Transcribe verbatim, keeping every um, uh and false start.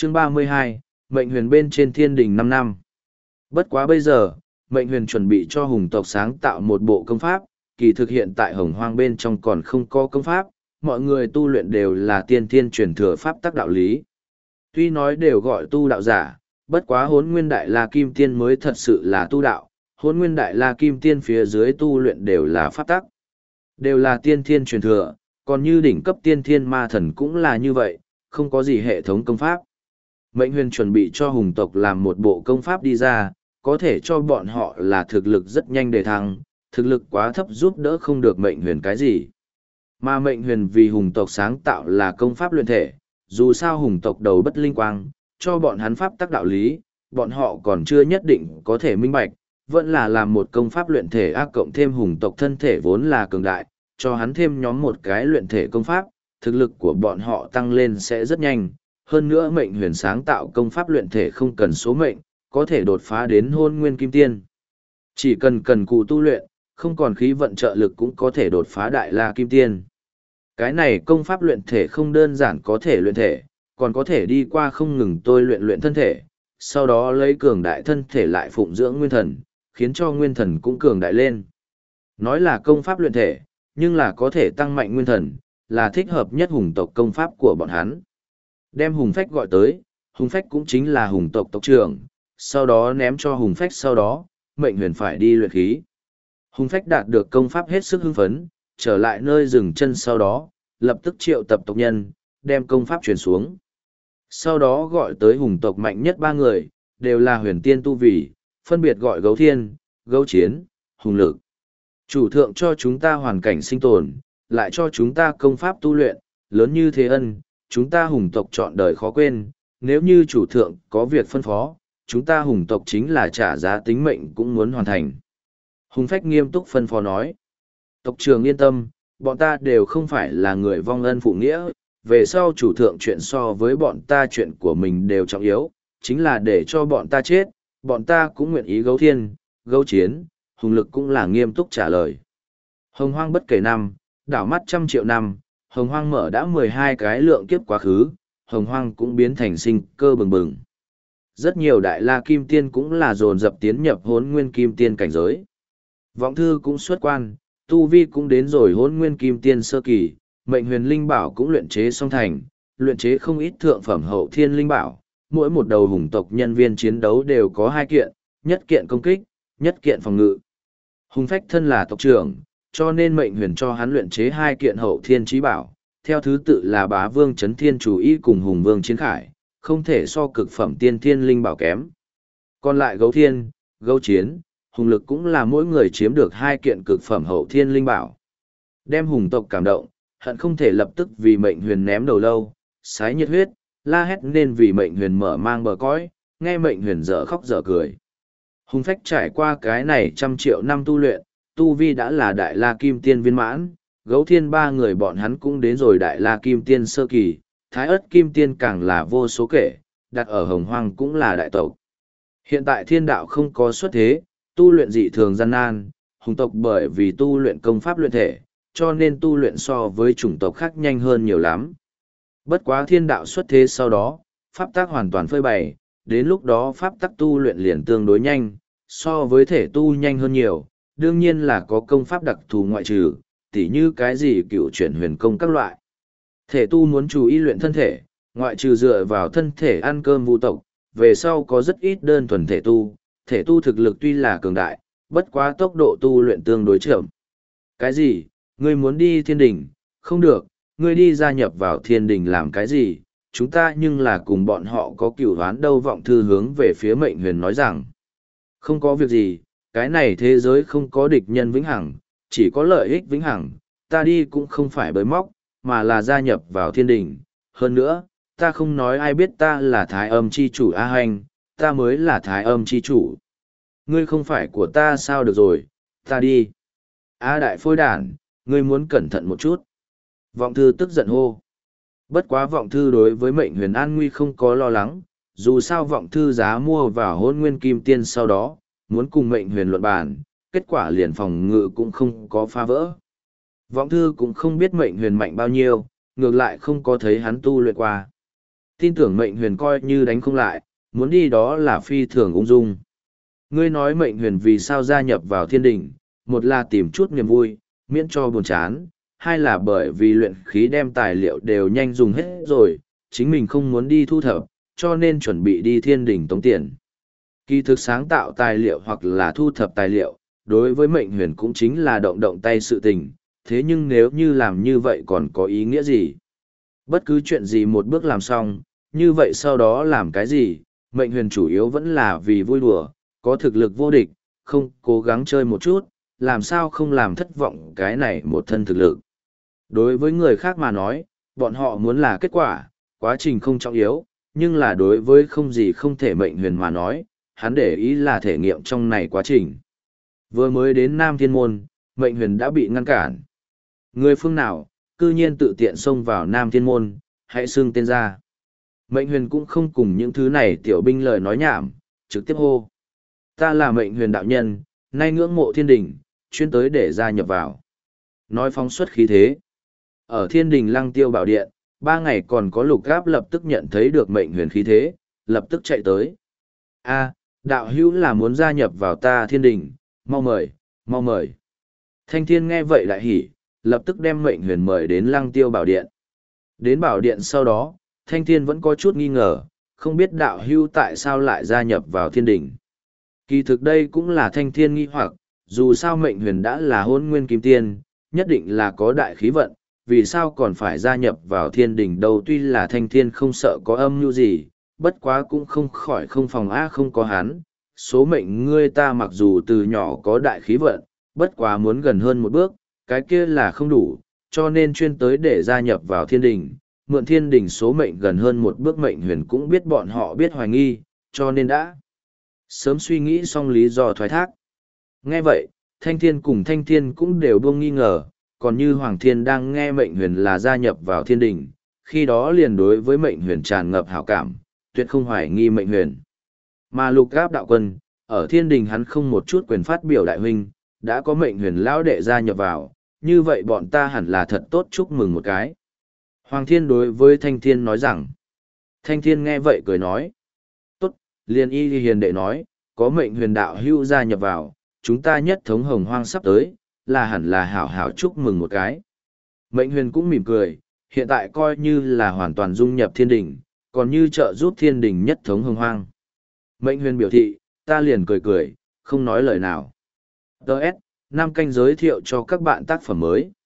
Chương ba mươi hai, Mệnh huyền bên trên thiên đình năm năm. Bất quá bây giờ, Mệnh huyền chuẩn bị cho hùng tộc sáng tạo một bộ công pháp, kỳ thực hiện tại hồng hoang bên trong còn không có công pháp, mọi người tu luyện đều là tiên thiên truyền thừa pháp tắc đạo lý. Tuy nói đều gọi tu đạo giả, bất quá Hỗn Nguyên Đại La Kim Tiên mới thật sự là tu đạo, Hỗn Nguyên Đại La Kim Tiên phía dưới tu luyện đều là pháp tắc, đều là tiên thiên truyền thừa, còn như đỉnh cấp tiên thiên ma thần cũng là như vậy, không có gì hệ thống công pháp. Mệnh huyền chuẩn bị cho hùng tộc làm một bộ công pháp đi ra, có thể cho bọn họ là thực lực rất nhanh đề thăng, thực lực quá thấp giúp đỡ không được mệnh huyền cái gì. Mà mệnh huyền vì hùng tộc sáng tạo là công pháp luyện thể, dù sao hùng tộc đầu bất linh quang, cho bọn hắn pháp tắc đạo lý, bọn họ còn chưa nhất định có thể minh bạch, vẫn là làm một công pháp luyện thể ác cộng thêm hùng tộc thân thể vốn là cường đại, cho hắn thêm nhóm một cái luyện thể công pháp, thực lực của bọn họ tăng lên sẽ rất nhanh. Hơn nữa mệnh huyền sáng tạo công pháp luyện thể không cần số mệnh, có thể đột phá đến hôn nguyên kim tiên. Chỉ cần cần cụ tu luyện, không còn khí vận trợ lực cũng có thể đột phá đại la kim tiên. Cái này công pháp luyện thể không đơn giản có thể luyện thể, còn có thể đi qua không ngừng tôi luyện luyện thân thể, sau đó lấy cường đại thân thể lại phụng dưỡng nguyên thần, khiến cho nguyên thần cũng cường đại lên. Nói là công pháp luyện thể, nhưng là có thể tăng mạnh nguyên thần, là thích hợp nhất hùng tộc công pháp của bọn hắn. Đem hùng phách gọi tới, hùng phách cũng chính là hùng tộc tộc trưởng, sau đó ném cho hùng phách sau đó, mệnh huyền phải đi luyện khí. Hùng phách đạt được công pháp hết sức hưng phấn, trở lại nơi dừng chân sau đó, lập tức triệu tập tộc nhân, đem công pháp truyền xuống. Sau đó gọi tới hùng tộc mạnh nhất ba người, đều là huyền tiên tu vị, phân biệt gọi gấu thiên, gấu chiến, hùng lực. Chủ thượng cho chúng ta hoàn cảnh sinh tồn, lại cho chúng ta công pháp tu luyện, lớn như thế ân, chúng ta hùng tộc chọn đời khó quên, nếu như chủ thượng có việc phân phó, chúng ta hùng tộc chính là trả giá tính mệnh cũng muốn hoàn thành. Hùng phách nghiêm túc phân phó nói, tộc trưởng yên tâm, bọn ta đều không phải là người vong ân phụ nghĩa, về sau chủ thượng chuyện so với bọn ta chuyện của mình đều trọng yếu, chính là để cho bọn ta chết, bọn ta cũng nguyện ý gấu thiên, gấu chiến, hùng lực cũng là nghiêm túc trả lời. Hồng hoang bất kể năm, đảo mắt trăm triệu năm, hồng hoang mở đã mười hai cái lượng kiếp quá khứ, hồng hoang cũng biến thành sinh cơ bừng bừng. Rất nhiều đại la kim tiên cũng là dồn dập tiến nhập hốn nguyên kim tiên cảnh giới. Vọng thư cũng xuất quan, tu vi cũng đến rồi hốn nguyên kim tiên sơ kỳ, mệnh huyền linh bảo cũng luyện chế xong thành, luyện chế không ít thượng phẩm hậu thiên linh bảo, mỗi một đầu hùng tộc nhân viên chiến đấu đều có hai kiện, nhất kiện công kích, nhất kiện phòng ngự. Hùng phách thân là tộc trưởng, cho nên mệnh huyền cho hắn luyện chế hai kiện hậu thiên trí bảo, theo thứ tự là bá vương chấn thiên chủ y cùng hùng vương chiến khải, không thể so cực phẩm tiên thiên linh bảo kém. Còn lại gấu thiên, gấu chiến, hùng lực cũng là mỗi người chiếm được hai kiện cực phẩm hậu thiên linh bảo. Đem hùng tộc cảm động, hận không thể lập tức vì mệnh huyền ném đầu lâu, sái nhiệt huyết, la hét nên vì mệnh huyền mở mang bờ cõi, nghe mệnh huyền dở khóc dở cười. Hùng phách trải qua cái này trăm triệu năm tu luyện, tu vi đã là đại la kim tiên viên mãn, gấu thiên ba người bọn hắn cũng đến rồi đại la kim tiên sơ kỳ, thái ớt kim tiên càng là vô số kể, đặt ở hồng hoang cũng là đại tộc. Hiện tại thiên đạo không có xuất thế, tu luyện dị thường gian nan, hùng tộc bởi vì tu luyện công pháp luyện thể, cho nên tu luyện so với chủng tộc khác nhanh hơn nhiều lắm. Bất quá thiên đạo xuất thế sau đó, pháp tắc hoàn toàn phơi bày, đến lúc đó pháp tắc tu luyện liền tương đối nhanh, so với thể tu nhanh hơn nhiều, đương nhiên là có công pháp đặc thù ngoại trừ, tỉ như cái gì cựu chuyển huyền công các loại. Thể tu muốn chú ý luyện thân thể, ngoại trừ dựa vào thân thể ăn cơm vu tộc, về sau có rất ít đơn thuần thể tu, thể tu thực lực tuy là cường đại, bất quá tốc độ tu luyện tương đối chậm. Cái gì, ngươi muốn đi thiên đình, không được, ngươi đi gia nhập vào thiên đình làm cái gì, chúng ta nhưng là cùng bọn họ có cửu đoán đâu. Vọng thư hướng về phía mệnh huyền nói rằng, không có việc gì, cái này thế giới không có địch nhân vĩnh hằng, chỉ có lợi ích vĩnh hằng, ta đi cũng không phải bới móc, mà là gia nhập vào thiên đình. Hơn nữa, ta không nói ai biết ta là thái âm chi chủ A Hành, ta mới là thái âm chi chủ. Ngươi không phải của ta sao được rồi, ta đi. A đại phôi đản, ngươi muốn cẩn thận một chút. Vọng thư tức giận hô. Bất quá vọng thư đối với mệnh huyền an nguy không có lo lắng, dù sao vọng thư giá mua vào hôn nguyên kim tiên sau đó, muốn cùng mệnh huyền luận bàn, kết quả liền phòng ngự cũng không có phá vỡ. Vọng thư cũng không biết mệnh huyền mạnh bao nhiêu, ngược lại không có thấy hắn tu luyện qua. Tin tưởng mệnh huyền coi như đánh không lại, muốn đi đó là phi thường ung dung. Ngươi nói mệnh huyền vì sao gia nhập vào thiên đình, một là tìm chút niềm vui, miễn cho buồn chán, hai là bởi vì luyện khí đem tài liệu đều nhanh dùng hết rồi, chính mình không muốn đi thu thập, cho nên chuẩn bị đi thiên đình tống tiền. Kỳ thực sáng tạo tài liệu hoặc là thu thập tài liệu, đối với mệnh huyền cũng chính là động động tay sự tình, thế nhưng nếu như làm như vậy còn có ý nghĩa gì? Bất cứ chuyện gì một bước làm xong, như vậy sau đó làm cái gì, mệnh huyền chủ yếu vẫn là vì vui đùa, có thực lực vô địch, không cố gắng chơi một chút, làm sao không làm thất vọng cái này một thân thực lực. Đối với người khác mà nói, bọn họ muốn là kết quả, quá trình không trọng yếu, nhưng là đối với không gì không thể mệnh huyền mà nói, hắn để ý là thể nghiệm trong này quá trình. Vừa mới đến Nam Thiên Môn, mệnh huyền đã bị ngăn cản. Người phương nào, cư nhiên tự tiện xông vào Nam Thiên Môn, hãy xưng tên ra. Mệnh huyền cũng không cùng những thứ này tiểu binh lời nói nhảm, trực tiếp hô. Ta là mệnh huyền đạo nhân, nay ngưỡng mộ thiên đình, chuyên tới để gia nhập vào. Nói phóng xuất khí thế. Ở thiên đình lăng tiêu bảo điện, ba ngày còn có lục gáp lập tức nhận thấy được mệnh huyền khí thế, lập tức chạy tới. A, đạo hữu là muốn gia nhập vào ta thiên đình, mau mời, mau mời. Thanh thiên nghe vậy lại hỉ, lập tức đem mệnh huyền mời đến lăng tiêu bảo điện. Đến bảo điện sau đó, thanh thiên vẫn có chút nghi ngờ, không biết đạo hữu tại sao lại gia nhập vào thiên đình. Kỳ thực đây cũng là thanh thiên nghi hoặc, dù sao mệnh huyền đã là hôn nguyên kim tiên, nhất định là có đại khí vận, vì sao còn phải gia nhập vào thiên đình đâu. Tuy là thanh thiên không sợ có âm mưu gì, bất quá cũng không khỏi không phòng á không có hắn. Số mệnh ngươi ta mặc dù từ nhỏ có đại khí vận, bất quá muốn gần hơn một bước, cái kia là không đủ, cho nên chuyên tới để gia nhập vào thiên đình. Mượn thiên đình số mệnh gần hơn một bước, mệnh huyền cũng biết bọn họ biết hoài nghi, cho nên đã sớm suy nghĩ xong lý do thoái thác. Nghe vậy, thanh thiên cùng thanh thiên cũng đều buông nghi ngờ, còn như Hoàng Thiên đang nghe mệnh huyền là gia nhập vào thiên đình, khi đó liền đối với mệnh huyền tràn ngập hảo cảm, tuyệt không hoài nghi mệnh huyền. Mà lục gáp đạo quân, ở thiên đình hắn không một chút quyền phát biểu đại huynh, đã có mệnh huyền lão đệ gia nhập vào, như vậy bọn ta hẳn là thật tốt chúc mừng một cái. Hoàng Thiên đối với Thanh Thiên nói rằng, Thanh Thiên nghe vậy cười nói, tốt, liền y hiền đệ nói, có mệnh huyền đạo hưu gia nhập vào, chúng ta nhất thống hồng hoang sắp tới, là hẳn là hảo hảo chúc mừng một cái. Mệnh huyền cũng mỉm cười, hiện tại coi như là hoàn toàn dung nhập thiên đình, còn như trợ giúp thiên đình nhất thống hồng hoang. Mệnh huyền biểu thị, ta liền cười cười, không nói lời nào. Đợt, Nam Canh giới thiệu cho các bạn tác phẩm mới.